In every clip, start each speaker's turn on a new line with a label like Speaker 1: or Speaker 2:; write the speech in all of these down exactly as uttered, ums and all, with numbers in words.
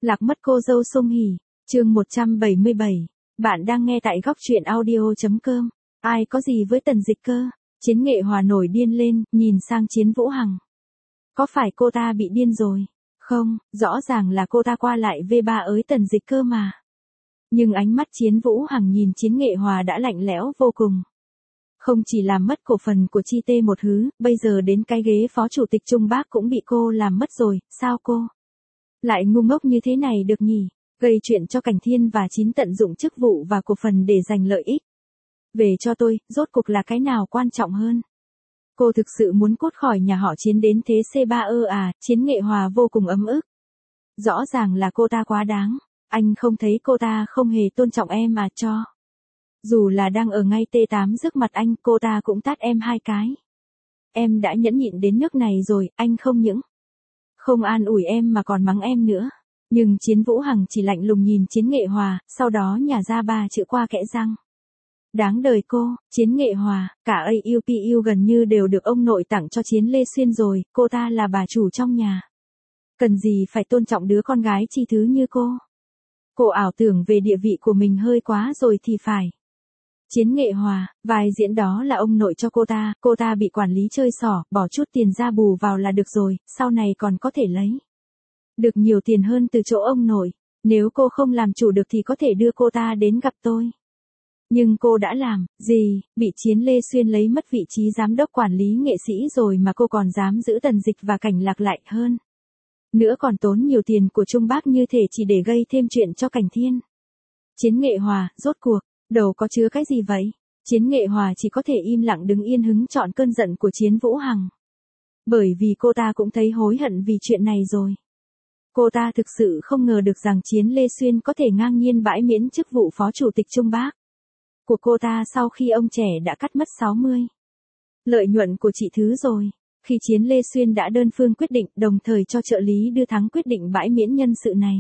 Speaker 1: Lạc mất cô dâu Song Hỷ, chương một trăm bảy mươi bảy. Bạn đang nghe tại góc truyện audio.com. Ai có gì với Tần Dịch cơ? Chiến Nghệ Hòa nổi điên lên, nhìn sang Chiến Vũ Hằng. Có phải cô ta bị điên rồi? Không, rõ ràng là cô ta qua lại vê ba ới Tần Dịch cơ mà. Nhưng ánh mắt Chiến Vũ Hằng nhìn Chiến Nghệ Hòa đã lạnh lẽo vô cùng. Không chỉ làm mất cổ phần của Chi Tê một hứ, bây giờ đến cái ghế phó chủ tịch Trung Bác cũng bị cô làm mất rồi, sao cô? Lại ngu ngốc như thế này được nhỉ? Gây chuyện cho Cảnh Thiên và Chín tận dụng chức vụ và cổ phần để giành lợi ích. Về cho tôi, rốt cuộc là cái nào quan trọng hơn? Cô thực sự muốn cốt khỏi nhà họ Chiến đến thế xê ba ơ à? Chiến Nghệ Hòa vô cùng ấm ức. Rõ ràng là cô ta quá đáng. Anh không thấy cô ta không hề tôn trọng em mà cho. Dù là đang ở ngay tê tám trước mặt anh, cô ta cũng tát em hai cái. Em đã nhẫn nhịn đến nước này rồi, anh không những không an ủi em mà còn mắng em nữa. Nhưng Chiến Vũ Hằng chỉ lạnh lùng nhìn Chiến Nghệ Hòa, sau đó nhả ra ba chữ qua kẽ răng. Đáng đời cô, Chiến Nghệ Hòa, cả a u pê u gần như đều được ông nội tặng cho Chiến Lê Xuyên rồi, cô ta là bà chủ trong nhà. Cần gì phải tôn trọng đứa con gái chi thứ như cô? Cô ảo tưởng về địa vị của mình hơi quá rồi thì phải. Chiến Nghệ Hòa, vai diễn đó là ông nội cho cô ta, cô ta bị quản lý chơi xỏ, bỏ chút tiền ra bù vào là được rồi, sau này còn có thể lấy được nhiều tiền hơn từ chỗ ông nội. Nếu cô không làm chủ được thì có thể đưa cô ta đến gặp tôi. Nhưng cô đã làm, gì, bị Chiến Lê Xuyên lấy mất vị trí giám đốc quản lý nghệ sĩ rồi mà cô còn dám giữ Tần Dịch và Cảnh Lạc lại hơn. Nữa còn tốn nhiều tiền của Trung Bác như thể chỉ để gây thêm chuyện cho Cảnh Thiên. Chiến Nghệ Hòa, rốt cuộc, đầu có chứa cái gì vậy? Chiến Nghệ Hòa chỉ có thể im lặng đứng yên hứng chọn cơn giận của Chiến Vũ Hằng. Bởi vì cô ta cũng thấy hối hận vì chuyện này rồi. Cô ta thực sự không ngờ được rằng Chiến Lê Xuyên có thể ngang nhiên bãi miễn chức vụ phó chủ tịch Trung Bác của cô ta sau khi ông trẻ đã cắt mất sáu mươi lợi nhuận của chị Thứ rồi. Khi Chiến Lê Xuyên đã đơn phương quyết định, đồng thời cho trợ lý đưa thắng quyết định bãi miễn nhân sự này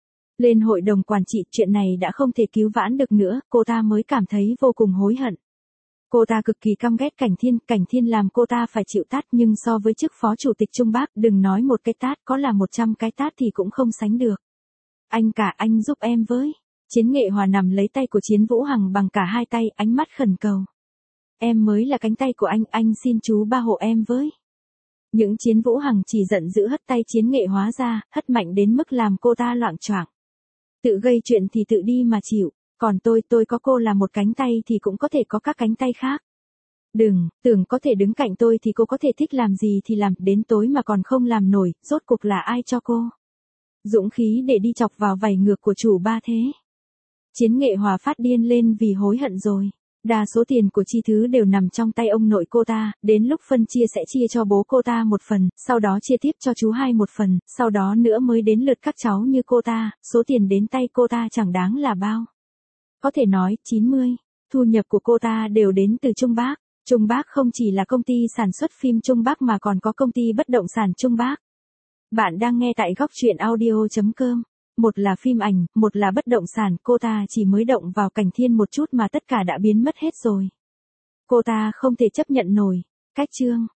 Speaker 1: lên hội đồng quản trị, chuyện này đã không thể cứu vãn được nữa, cô ta mới cảm thấy vô cùng hối hận. Cô ta cực kỳ căm ghét Cảnh Thiên, Cảnh Thiên làm cô ta phải chịu tát, nhưng so với chức phó chủ tịch Trung Bác, đừng nói một cái tát, có là một trăm cái tát thì cũng không sánh được. Anh cả, anh giúp em với. Chiến Nghệ Hòa nằm lấy tay của Chiến Vũ Hằng bằng cả hai tay, ánh mắt khẩn cầu. Em mới là cánh tay của anh, anh xin chú ba hộ em với. Những Chiến Vũ Hằng chỉ giận dữ hất tay Chiến Nghệ Hóa ra, hất mạnh đến mức làm cô ta loạng choạng. Tự gây chuyện thì tự đi mà chịu, còn tôi, tôi có cô là một cánh tay thì cũng có thể có các cánh tay khác. Đừng, tưởng có thể đứng cạnh tôi thì cô có thể thích làm gì thì làm, đến tối mà còn không làm nổi, rốt cuộc là ai cho cô dũng khí để đi chọc vào vảy ngược của chủ ba thế? Chiến Nghệ Hòa phát điên lên vì hối hận rồi. Đa số tiền của Chi Thứ đều nằm trong tay ông nội cô ta, đến lúc phân chia sẽ chia cho bố cô ta một phần, sau đó chia tiếp cho chú hai một phần, sau đó nữa mới đến lượt các cháu như cô ta, số tiền đến tay cô ta chẳng đáng là bao. Có thể nói, chín mươi, thu nhập của cô ta đều đến từ Trung Bác. Trung Bác không chỉ là công ty sản xuất phim Trung Bác mà còn có công ty bất động sản Trung Bác. Bạn đang nghe tại góc truyện audio.com. Một là phim ảnh, một là bất động sản, cô ta chỉ mới động vào Cảnh Thiên một chút mà tất cả đã biến mất hết rồi. Cô ta không thể chấp nhận nổi. Cách chương.